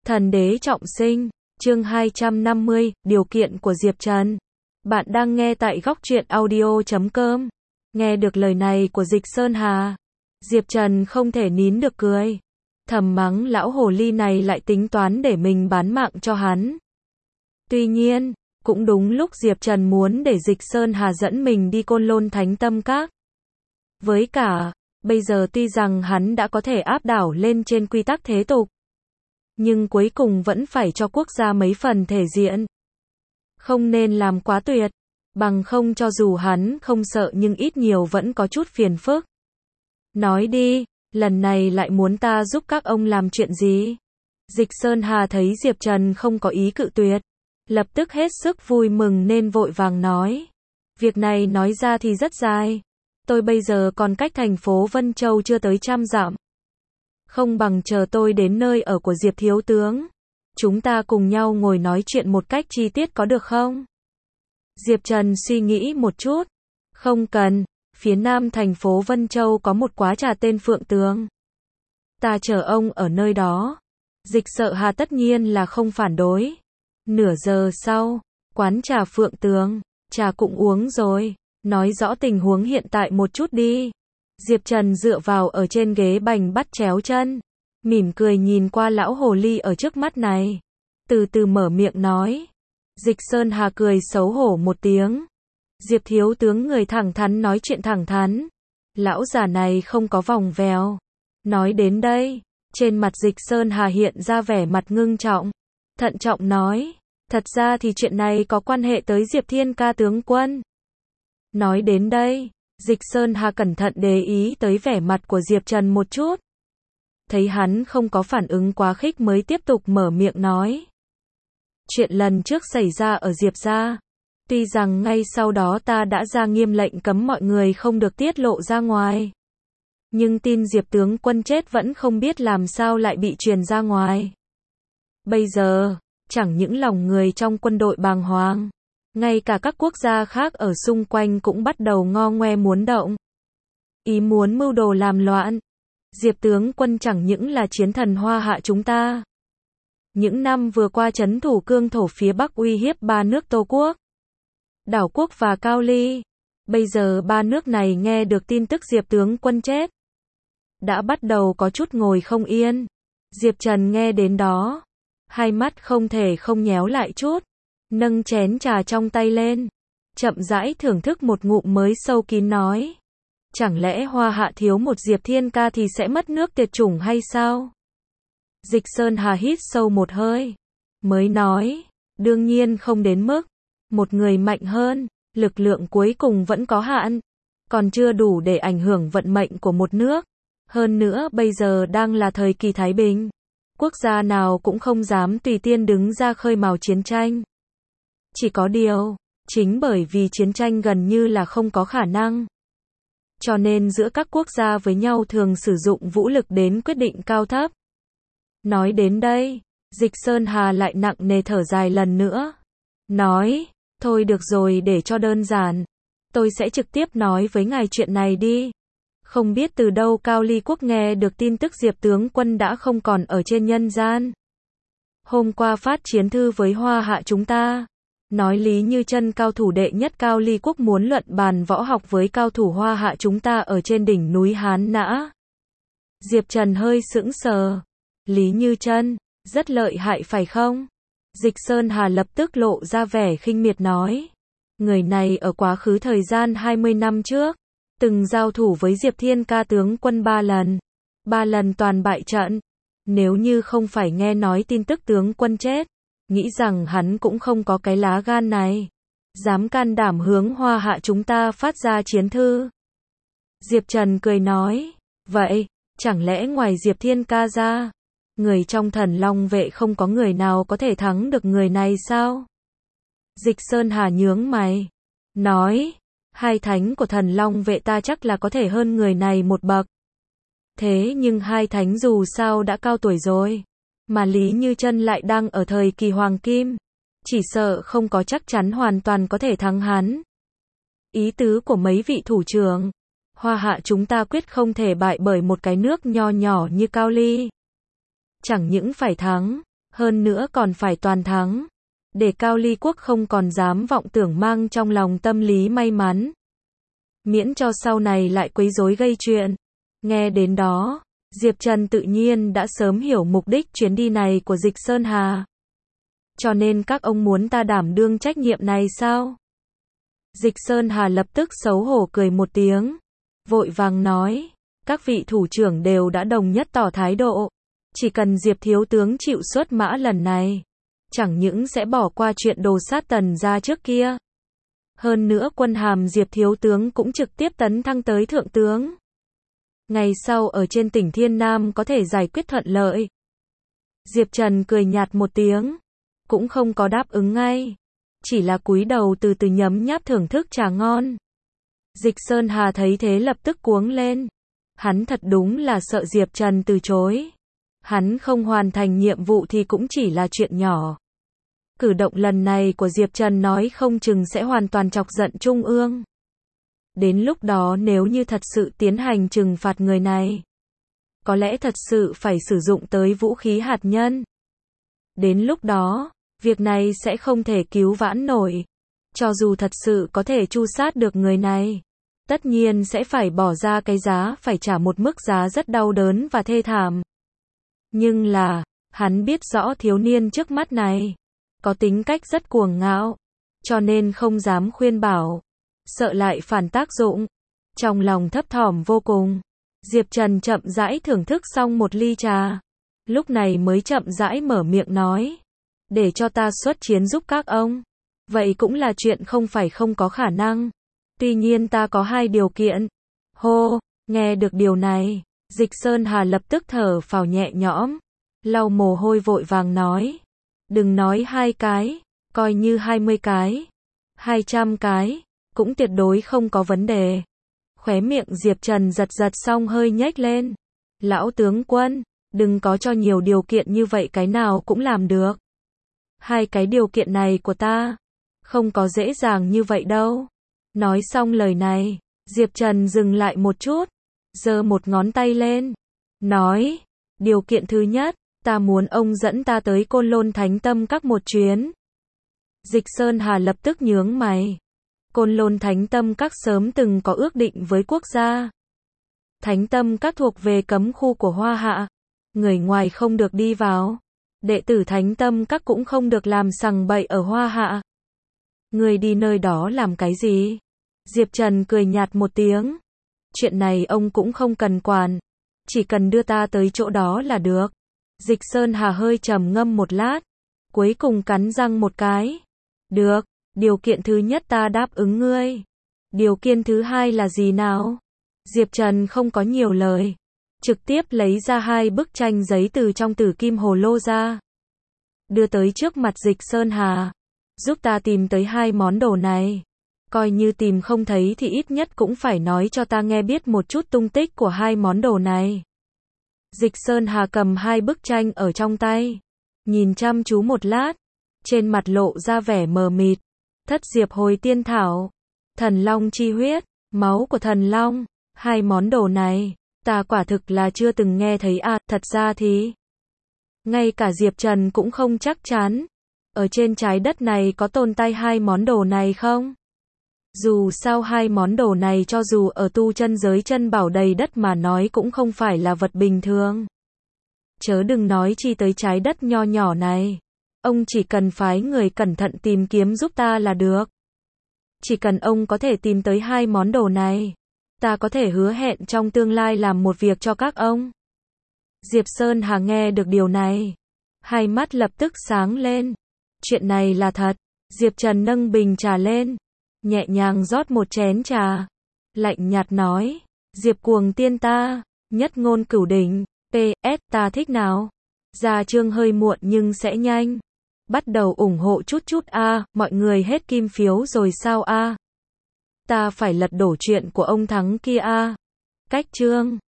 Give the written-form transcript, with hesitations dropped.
Thần đế trọng sinh, chương 250, điều kiện của Diệp Trần. Bạn đang nghe tại góc truyện audio.com. Nghe được lời này của Dịch Sơn Hà, Diệp Trần không thể nín được cười. Thầm mắng lão hồ ly này lại tính toán để mình bán mạng cho hắn. Tuy nhiên, cũng đúng lúc Diệp Trần muốn để Dịch Sơn Hà dẫn mình đi Côn Lôn Thánh Tâm Các. Với cả, bây giờ tuy rằng hắn đã có thể áp đảo lên trên quy tắc thế tục, nhưng cuối cùng vẫn phải cho quốc gia mấy phần thể diện. Không nên làm quá tuyệt, bằng không cho dù hắn không sợ nhưng ít nhiều vẫn có chút phiền phức. Nói đi, lần này lại muốn ta giúp các ông làm chuyện gì? Dịch Sơn Hà thấy Diệp Trần không có ý cự tuyệt, lập tức hết sức vui mừng nên vội vàng nói. Việc này nói ra thì rất dài. Tôi bây giờ còn cách thành phố Vân Châu chưa tới 100 dặm. Không bằng chờ tôi đến nơi ở của Diệp Thiếu Tướng. Chúng ta cùng nhau ngồi nói chuyện một cách chi tiết có được không? Diệp Trần suy nghĩ một chút. Không cần, phía nam thành phố Vân Châu có một quán trà tên Phượng Tường. Ta chờ ông ở nơi đó. Dịch Sợ Hà tất nhiên là không phản đối. Nửa giờ sau, quán trà Phượng Tường, trà cũng uống rồi. Nói rõ tình huống hiện tại một chút đi. Diệp Trần dựa vào ở trên ghế bành bắt chéo chân, mỉm cười nhìn qua lão hồ ly ở trước mắt này, từ từ mở miệng nói. Dịch Sơn Hà cười xấu hổ một tiếng. Diệp Thiếu Tướng người thẳng thắn nói chuyện thẳng thắn. Lão già này không có vòng vèo. Nói đến đây, trên mặt Dịch Sơn Hà hiện ra vẻ mặt ngưng trọng, thận trọng nói. Thật ra thì chuyện này có quan hệ tới Diệp Thiên Ca tướng quân. Nói đến đây, Dịch Sơn Hà cẩn thận để ý tới vẻ mặt của Diệp Trần một chút. Thấy hắn không có phản ứng quá khích mới tiếp tục mở miệng nói. Chuyện lần trước xảy ra ở Diệp gia, tuy rằng ngay sau đó ta đã ra nghiêm lệnh cấm mọi người không được tiết lộ ra ngoài, nhưng tin Diệp tướng quân chết vẫn không biết làm sao lại bị truyền ra ngoài. Bây giờ, chẳng những lòng người trong quân đội bàng hoàng, ngay cả các quốc gia khác ở xung quanh cũng bắt đầu ngo ngoe muốn động. Ý muốn mưu đồ làm loạn. Diệp tướng quân chẳng những là chiến thần Hoa Hạ chúng ta. Những năm vừa qua trấn thủ cương thổ phía Bắc uy hiếp ba nước Tô Quốc, Đảo Quốc và Cao Ly. Bây giờ ba nước này nghe được tin tức Diệp tướng quân chết, đã bắt đầu có chút ngồi không yên. Diệp Trần nghe đến đó, hai mắt không thể không nhéo lại chút. Nâng chén trà trong tay lên, chậm rãi thưởng thức một ngụm mới sâu kín nói. Chẳng lẽ Hoa Hạ thiếu một Diệp Thiên Ca thì sẽ mất nước tuyệt chủng hay sao? Dịch Sơn Hà hít sâu một hơi, mới nói, đương nhiên không đến mức. Một người mạnh hơn, lực lượng cuối cùng vẫn có hạn, còn chưa đủ để ảnh hưởng vận mệnh của một nước. Hơn nữa bây giờ đang là thời kỳ thái bình, quốc gia nào cũng không dám tùy tiện đứng ra khơi mào chiến tranh. Chỉ có điều, chính bởi vì chiến tranh gần như là không có khả năng, cho nên giữa các quốc gia với nhau thường sử dụng vũ lực đến quyết định cao thấp. Nói đến đây, Dịch Sơn Hà lại nặng nề thở dài lần nữa. Nói, thôi được rồi, để cho đơn giản, tôi sẽ trực tiếp nói với ngài chuyện này đi. Không biết từ đâu Cao Ly Quốc nghe được tin tức Diệp tướng quân đã không còn ở trên nhân gian. Hôm qua phát chiến thư với Hoa Hạ chúng ta, nói Lý Như Chân cao thủ đệ nhất Cao Ly Quốc muốn luận bàn võ học với cao thủ Hoa Hạ chúng ta ở trên đỉnh núi Hán Nã. Diệp Trần hơi sững sờ. Lý Như Chân, rất lợi hại phải không? Dịch Sơn Hà lập tức lộ ra vẻ khinh miệt nói. Người này ở quá khứ thời gian 20 năm trước, từng giao thủ với Diệp Thiên Ca tướng quân 3 lần. 3 lần toàn bại trận. Nếu như không phải nghe nói tin tức tướng quân chết, nghĩ rằng hắn cũng không có cái lá gan này, dám can đảm hướng Hoa Hạ chúng ta phát ra chiến thư. Diệp Trần cười nói, vậy, chẳng lẽ ngoài Diệp Thiên Ca ra, người trong Thần Long vệ không có người nào có thể thắng được người này sao? Dịch Sơn Hà nhướng mày, nói, hai thánh của Thần Long vệ ta chắc là có thể hơn người này một bậc. Thế nhưng hai thánh dù sao đã cao tuổi rồi, mà Lý Như Chân lại đang ở thời kỳ hoàng kim, chỉ sợ không có chắc chắn hoàn toàn có thể thắng hắn. Ý tứ của mấy vị thủ trưởng, Hoa Hạ chúng ta quyết không thể bại bởi một cái nước nho nhỏ như Cao Ly. Chẳng những phải thắng, Hơn nữa còn phải toàn thắng. Để Cao Ly Quốc không còn dám vọng tưởng mang trong lòng tâm lý may mắn. Miễn cho sau này lại quấy rối gây chuyện. Nghe đến đó, Diệp Trần tự nhiên đã sớm hiểu mục đích chuyến đi này của Dịch Sơn Hà. Cho nên các ông muốn ta đảm đương trách nhiệm này sao? Dịch Sơn Hà lập tức xấu hổ cười một tiếng. Vội vàng nói, các vị thủ trưởng đều đã đồng nhất tỏ thái độ. Chỉ cần Diệp thiếu tướng chịu xuất mã lần này, chẳng những sẽ bỏ qua chuyện đồ sát Tần gia trước kia. Hơn nữa quân hàm Diệp thiếu tướng cũng trực tiếp tấn thăng tới thượng tướng. Ngày sau ở trên tỉnh Thiên Nam có thể giải quyết thuận lợi. Diệp Trần cười nhạt một tiếng, cũng không có đáp ứng ngay, chỉ là cúi đầu từ từ nhấm nháp thưởng thức trà ngon. Dịch Sơn Hà thấy thế lập tức cuống lên. Hắn thật đúng là sợ Diệp Trần từ chối. Hắn không hoàn thành nhiệm vụ thì cũng chỉ là chuyện nhỏ. Cử động lần này của Diệp Trần nói không chừng sẽ hoàn toàn chọc giận Trung ương. Đến lúc đó nếu như thật sự tiến hành trừng phạt người này, có lẽ thật sự phải sử dụng tới vũ khí hạt nhân. Đến lúc đó, việc này sẽ không thể cứu vãn nổi. Cho dù thật sự có thể tru sát được người này, tất nhiên sẽ phải bỏ ra cái giá, phải trả một mức giá rất đau đớn và thê thảm. Nhưng là, hắn biết rõ thiếu niên trước mắt này có tính cách rất cuồng ngạo, cho nên không dám khuyên bảo, sợ lại phản tác dụng. Trong lòng thấp thỏm vô cùng, Diệp Trần chậm rãi thưởng thức xong một ly trà, lúc này mới chậm rãi mở miệng nói, để cho ta xuất chiến giúp các ông, vậy cũng là chuyện không phải không có khả năng. Tuy nhiên ta có hai điều kiện. Hô, nghe được điều này, Dịch Sơn Hà lập tức thở phào nhẹ nhõm, lau mồ hôi vội vàng nói, đừng nói 2 cái, coi như 20 cái, 200 cái, cũng tuyệt đối không có vấn đề. Khóe miệng Diệp Trần giật giật xong hơi nhếch lên. Lão tướng quân, đừng có cho nhiều điều kiện như vậy, cái nào cũng làm được. 2 cái điều kiện này của ta, không có dễ dàng như vậy đâu. Nói xong lời này, Diệp Trần dừng lại một chút, giơ một ngón tay lên, nói, điều kiện thứ nhất, ta muốn ông dẫn ta tới Côn Lôn Thánh Tâm Các một chuyến. Dịch Sơn Hà lập tức nhướng mày. Côn Lôn Thánh Tâm Các sớm từng có ước định với quốc gia. Thánh Tâm Các thuộc về cấm khu của Hoa Hạ, người ngoài không được đi vào. Đệ tử Thánh Tâm Các cũng không được làm sằng bậy ở Hoa Hạ. Người đi nơi đó làm cái gì? Diệp Trần cười nhạt một tiếng. Chuyện này ông cũng không cần quản, chỉ cần đưa ta tới chỗ đó là được. Dịch Sơn Hà hơi trầm ngâm một lát, cuối cùng cắn răng một cái. Được, điều kiện thứ nhất ta đáp ứng ngươi. Điều kiện thứ hai là gì nào? Diệp Trần không có nhiều lời, trực tiếp lấy ra 2 bức tranh giấy từ trong tử kim hồ lô ra, đưa tới trước mặt Dịch Sơn Hà. Giúp ta tìm tới 2 món đồ này. Coi như tìm không thấy thì ít nhất cũng phải nói cho ta nghe biết một chút tung tích của 2 món đồ này. Dịch Sơn Hà cầm 2 bức tranh ở trong tay, nhìn chăm chú một lát, trên mặt lộ ra vẻ mờ mịt. Thất diệp hồi tiên thảo, thần long chi huyết, máu của thần long, 2 món đồ này, ta quả thực là chưa từng nghe thấy à. Thật ra thì ngay cả Diệp Trần cũng không chắc chắn, ở trên trái đất này có tồn tại 2 món đồ này không? Dù sao 2 món đồ này cho dù ở tu chân giới chân bảo đầy đất mà nói cũng không phải là vật bình thường. Chớ đừng nói chi tới trái đất nho nhỏ này. Ông chỉ cần phái người cẩn thận tìm kiếm giúp ta là được. Chỉ cần ông có thể tìm tới 2 món đồ này, ta có thể hứa hẹn trong tương lai làm một việc cho các ông. Diệp Sơn Hà nghe được điều này, hai mắt lập tức sáng lên. Chuyện này là thật. Diệp Trần nâng bình trà lên, nhẹ nhàng rót một chén trà, lạnh nhạt nói, Diệp cuồng tiên ta, nhất ngôn cửu đỉnh, PS ta thích nào. Ra chương hơi muộn nhưng sẽ nhanh. Bắt đầu ủng hộ chút chút a, mọi người hết kim phiếu rồi sao a? Ta phải lật đổ chuyện của ông Thắng kia a. Cách chương